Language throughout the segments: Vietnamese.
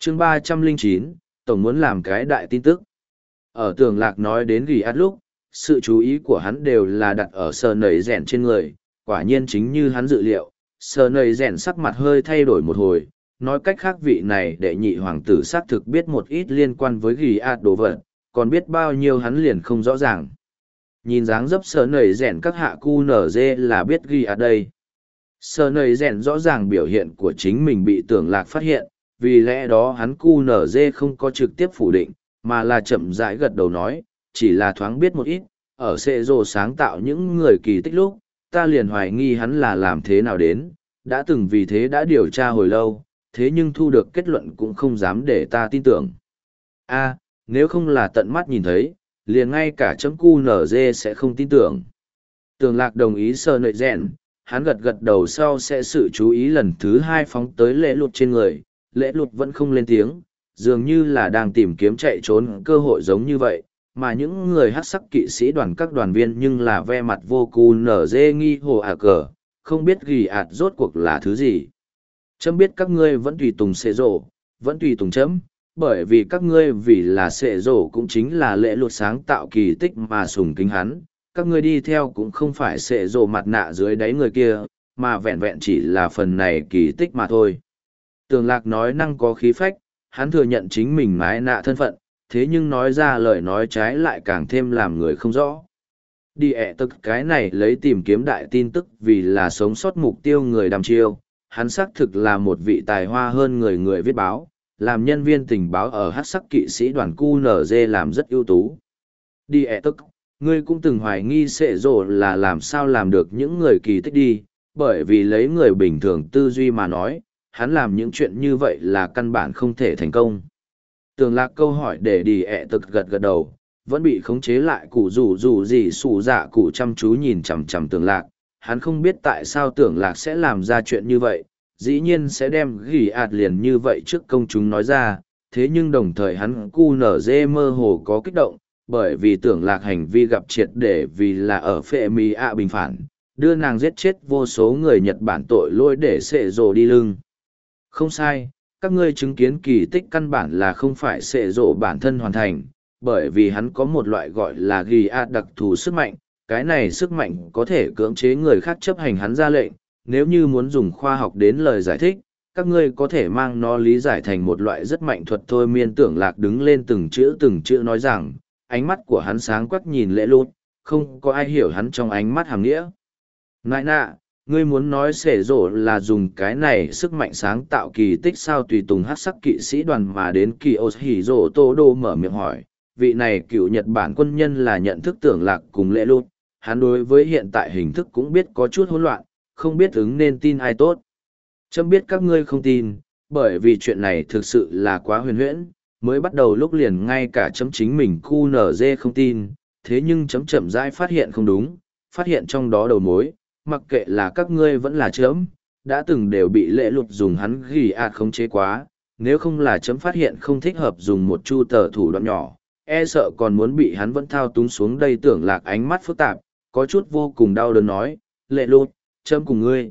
chương 309, Tổng muốn làm cái đại tin tức. Ở Tưởng Lạc nói đến ghi át lúc, sự chú ý của hắn đều là đặt ở sờ nầy rèn trên người, quả nhiên chính như hắn dự liệu, sờ nầy rèn sắc mặt hơi thay đổi một hồi, nói cách khác vị này đệ nhị hoàng tử xác thực biết một ít liên quan với ghi át đồ vật, còn biết bao nhiêu hắn liền không rõ ràng. Nhìn dáng dấp sờ nầy rèn các hạ cu nở dê là biết ghi át đây. Sờ nầy rèn rõ ràng biểu hiện của chính mình bị Tưởng Lạc phát hiện, vì lẽ đó hắn cu nở dê không có trực tiếp phủ định, mà là chậm rãi gật đầu nói, chỉ là thoáng biết một ít, ở xệ rồ sáng tạo những người kỳ tích lúc, ta liền hoài nghi hắn là làm thế nào đến, đã từng vì thế đã điều tra hồi lâu, thế nhưng thu được kết luận cũng không dám để ta tin tưởng. Nếu không là tận mắt nhìn thấy, liền ngay cả chấm cu nở dê sẽ không tin tưởng. Tưởng Lạc đồng ý sờ nợi rèn, hắn gật gật đầu sau sẽ sự chú ý lần thứ hai phóng tới lễ lụt trên người, lễ lụt vẫn không lên tiếng, dường như là đang tìm kiếm chạy trốn cơ hội giống như vậy, mà những người hát sắc kỵ sĩ đoàn các đoàn viên nhưng là ve mặt vô cù nở dê nghi hồ cờ, không biết ghi ạt rốt cuộc là thứ gì. Chấm biết các ngươi vẫn tùy tùng xệ rổ, vẫn tùy tùng chấm, bởi vì các ngươi vì là xệ rổ cũng chính là lễ lụt sáng tạo kỳ tích mà sùng kính hắn, các ngươi đi theo cũng không phải xệ rổ mặt nạ dưới đáy người kia, mà vẹn vẹn chỉ là phần này kỳ tích mà thôi. Tưởng Lạc nói năng có khí phách, hắn thừa nhận chính mình mái nạ thân phận, thế nhưng nói ra lời nói trái lại càng thêm làm người không rõ. Đi tức cái này lấy tìm kiếm đại tin tức vì là sống sót mục tiêu người đàm chiêu, hắn xác thực là một vị tài hoa hơn người viết báo, làm nhân viên tình báo ở hát sắc kỵ sĩ đoàn QNZ làm rất ưu tú. Đi tức, ngươi cũng từng hoài nghi xệ rồ là làm sao làm được những người kỳ tích đi, bởi vì lấy người bình thường tư duy mà nói, hắn làm những chuyện như vậy là căn bản không thể thành công. Tưởng Lạc câu hỏi để đi tức gật gật đầu, vẫn bị khống chế lại cụ rủ gì xù dạ cụ chăm chú nhìn chằm chằm Tưởng Lạc. Hắn không biết tại sao Tưởng Lạc sẽ làm ra chuyện như vậy, dĩ nhiên sẽ đem ghi ạt liền như vậy trước công chúng nói ra, thế nhưng đồng thời hắn cu nở dê mơ hồ có kích động, bởi vì Tưởng Lạc hành vi gặp triệt để vì là ở phệ mì ạ bình phản, đưa nàng giết chết vô số người Nhật Bản tội lỗi để xệ rồ đi lưng. Không sai, các ngươi chứng kiến kỳ tích căn bản là không phải xệ rộ bản thân hoàn thành, bởi vì hắn có một loại gọi là ghi ạt đặc thù sức mạnh, cái này sức mạnh có thể cưỡng chế người khác chấp hành hắn ra lệnh, nếu như muốn dùng khoa học đến lời giải thích, các ngươi có thể mang nó lý giải thành một loại rất mạnh thuật thôi. Miên Tưởng Lạc đứng lên từng chữ nói rằng, ánh mắt của hắn sáng quắc nhìn lễ lút, không có ai hiểu hắn trong ánh mắt hàm nghĩa. Nại nạ, ngươi muốn nói xệ rổ là dùng cái này sức mạnh sáng tạo kỳ tích sao? Tùy tùng hát sắc kỵ sĩ đoàn mà đến kỳ ô hỉ rổ tô đô mở miệng hỏi, vị này cựu Nhật Bản quân nhân là nhận thức Tưởng Lạc cùng lễ lút, hắn đối với hiện tại hình thức cũng biết có chút hỗn loạn, không biết ứng nên tin ai tốt. Chấm biết các ngươi không tin, bởi vì chuyện này thực sự là quá huyền huyễn, mới bắt đầu lúc liền ngay cả chấm chính mình QNZ không tin, thế nhưng chấm chậm rãi phát hiện không đúng, phát hiện trong đó đầu mối, mặc kệ là các ngươi vẫn là chấm, đã từng đều bị lễ lụt dùng hắn ghi ạt khống chế quá, nếu không là chấm phát hiện không thích hợp dùng một chu tờ thủ đoạn nhỏ, e sợ còn muốn bị hắn vẫn thao túng xuống đây. Tưởng Lạc ánh mắt phức tạp, có chút vô cùng đau đớn nói, lễ lụt, chấm cùng ngươi.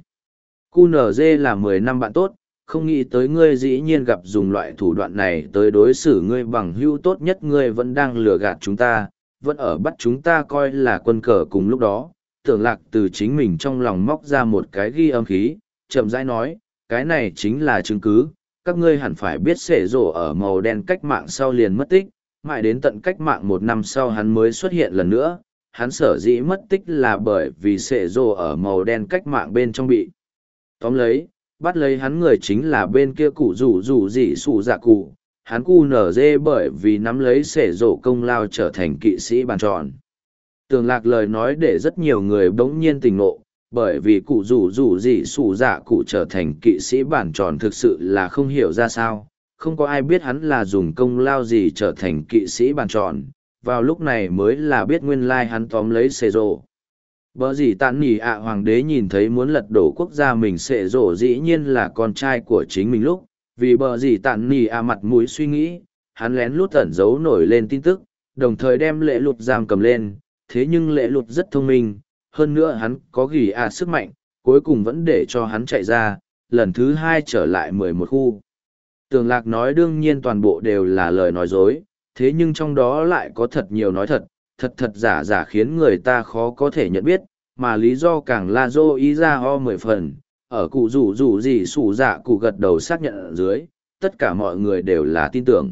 QNZ là 10 năm bạn tốt, không nghĩ tới ngươi dĩ nhiên gặp dùng loại thủ đoạn này tới đối xử ngươi bằng hữu tốt nhất. Ngươi vẫn đang lừa gạt chúng ta, vẫn ở bắt chúng ta coi là quân cờ. Cùng lúc đó, Tưởng Lạc từ chính mình trong lòng móc ra một cái ghi âm khí, chậm rãi nói, cái này chính là chứng cứ, các ngươi hẳn phải biết xệ rổ ở màu đen cách mạng sau liền mất tích, mãi đến tận cách mạng 1 năm sau hắn mới xuất hiện lần nữa. Hắn sở dĩ mất tích là bởi vì xệ rổ ở màu đen cách mạng bên trong bị tóm lấy, bắt lấy hắn người chính là bên kia cụ rủ gì xù dạ cụ, hắn cu nở dê bởi vì nắm lấy xệ rổ công lao trở thành kỵ sĩ bàn tròn. Tưởng Lạc lời nói để rất nhiều người bỗng nhiên tỉnh ngộ, bởi vì cụ rủ gì xù dạ cụ trở thành kỵ sĩ bản tròn thực sự là không hiểu ra sao, không có ai biết hắn là dùng công lao gì trở thành kỵ sĩ bản tròn, vào lúc này mới là biết nguyên lai hắn tóm lấy xệ rổ. Bở gì tàn nỉ ạ hoàng đế nhìn thấy muốn lật đổ quốc gia mình xệ rổ dĩ nhiên là con trai của chính mình lúc, vì bở gì tàn nỉ ạ mặt mũi suy nghĩ, hắn lén lút ẩn giấu nổi lên tin tức, đồng thời đem lễ lụt giam cầm lên, thế nhưng lễ lụt rất thông minh, hơn nữa hắn có ghi sức mạnh, cuối cùng vẫn để cho hắn chạy ra, lần thứ 2 trở lại 11 khu. Tưởng Lạc nói đương nhiên toàn bộ đều là lời nói dối, thế nhưng trong đó lại có thật nhiều nói thật, thật giả giả khiến người ta khó có thể nhận biết, mà lý do càng là dô ý ra ho 10 phần, ở cụ rủ gì sủ dạ cụ gật đầu xác nhận ở dưới, tất cả mọi người đều là tin tưởng.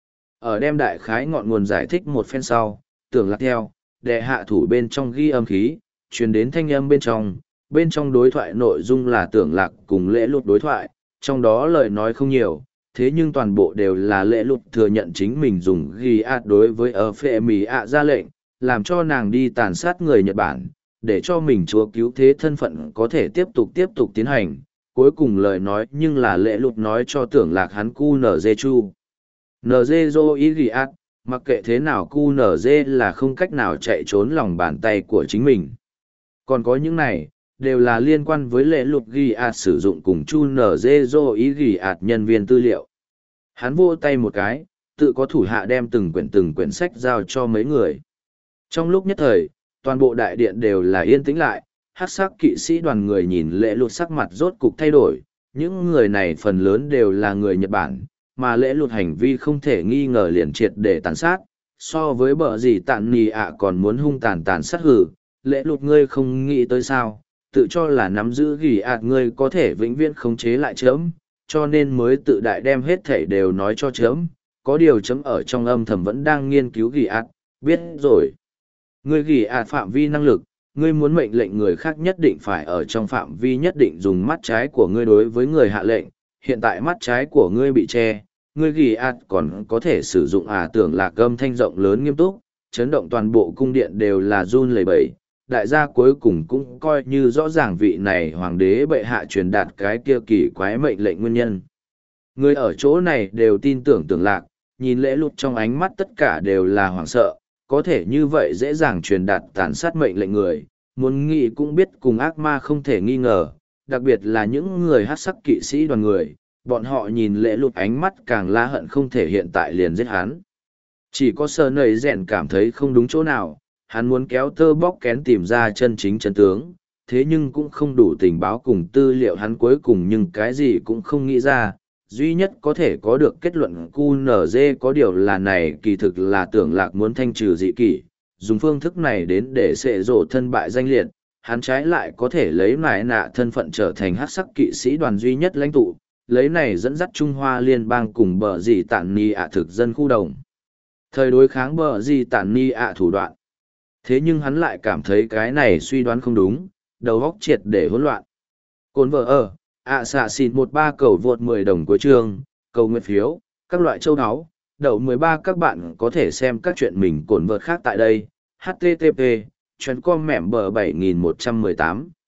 Ở đem đại khái ngọn nguồn giải thích một phen sau, Tưởng Lạc theo, đệ hạ thủ bên trong ghi âm khí, truyền đến thanh âm bên trong đối thoại nội dung là Tưởng Lạc cùng Lễ Lụt đối thoại, trong đó lời nói không nhiều, thế nhưng toàn bộ đều là Lễ Lụt thừa nhận chính mình dùng ghi ạt đối với ở phệ mì ạ ra lệnh, làm cho nàng đi tàn sát người Nhật Bản, để cho mình chúa cứu thế thân phận có thể tiếp tục tiến hành. Cuối cùng lời nói nhưng là Lễ Lụt nói cho Tưởng Lạc hắn cu nở dê chu. Nở dê dô ý ghi ạt, mặc kệ thế nào cu nở dê là không cách nào chạy trốn lòng bàn tay của chính mình. Còn có những này, đều là liên quan với Lễ Lụt ghi ạt sử dụng cùng chu nở dê dô ý ghi ạt nhân viên tư liệu. Hắn vô tay một cái, tự có thủ hạ đem từng quyển sách giao cho mấy người. Trong lúc nhất thời, toàn bộ đại điện đều là yên tĩnh lại, hắc sắc kỵ sĩ đoàn người nhìn Lễ Lụt sắc mặt rốt cục thay đổi, những người này phần lớn đều là người Nhật Bản, mà Lễ Lụt hành vi không thể nghi ngờ liền triệt để tàn sát, so với bờ gì tạn nì ạ còn muốn hung tàn sát hử, Lễ Lụt ngươi không nghĩ tới sao, tự cho là nắm giữ gỉ ạt ngươi có thể vĩnh viễn khống chế lại chớm, cho nên mới tự đại đem hết thảy đều nói cho chớm, có điều chấm ở trong âm thầm vẫn đang nghiên cứu gỉ ạt, biết rồi. Ngươi gỉ ạt phạm vi năng lực, ngươi muốn mệnh lệnh người khác nhất định phải ở trong phạm vi nhất định dùng mắt trái của ngươi đối với người hạ lệnh, hiện tại mắt trái của ngươi bị che, ngươi gỉ ạt còn có thể sử dụng Tưởng Lạc âm thanh rộng lớn nghiêm túc, chấn động toàn bộ cung điện đều là run lẩy bẩy. Đại gia cuối cùng cũng coi như rõ ràng vị này hoàng đế bệ hạ truyền đạt cái kia kỳ quái mệnh lệnh nguyên nhân. Người ở chỗ này đều tin tưởng Tưởng Lạc, nhìn Lễ Lụt trong ánh mắt tất cả đều là hoảng sợ, có thể như vậy dễ dàng truyền đạt tàn sát mệnh lệnh người, muốn nghĩ cũng biết cùng ác ma không thể nghi ngờ, đặc biệt là những người hắc sắc kỵ sĩ đoàn người, bọn họ nhìn Lễ Lụt ánh mắt càng la hận không thể hiện tại liền giết hắn. Chỉ có Sơ Nầy Rèn cảm thấy không đúng chỗ nào, hắn muốn kéo tơ bóc kén tìm ra chân chính chân tướng, thế nhưng cũng không đủ tình báo cùng tư liệu hắn cuối cùng nhưng cái gì cũng không nghĩ ra, duy nhất có thể có được kết luận QNZ có điều là này kỳ thực là Tưởng Lạc muốn thanh trừ dị kỷ, dùng phương thức này đến để xệ rộ thân bại danh liệt, hắn trái lại có thể lấy nải nạ thân phận trở thành hắc sắc kỵ sĩ đoàn duy nhất lãnh tụ, lấy này dẫn dắt Trung Hoa liên bang cùng bờ gì tản ni ạ thực dân khu đồng. Thời đối kháng bờ gì tản ni ạ thủ đoạn. Thế nhưng hắn lại cảm thấy cái này suy đoán không đúng, đầu óc triệt để hỗn loạn. Cồn vợ ở, xạ xịt 13 cầu vượt 10 đồng cuối chương, cầu nguyện phiếu, các loại châu áo, đậu 13 các bạn có thể xem các chuyện mình cồn vợt khác tại đây, http, chuyến com mẻm bờ 7118.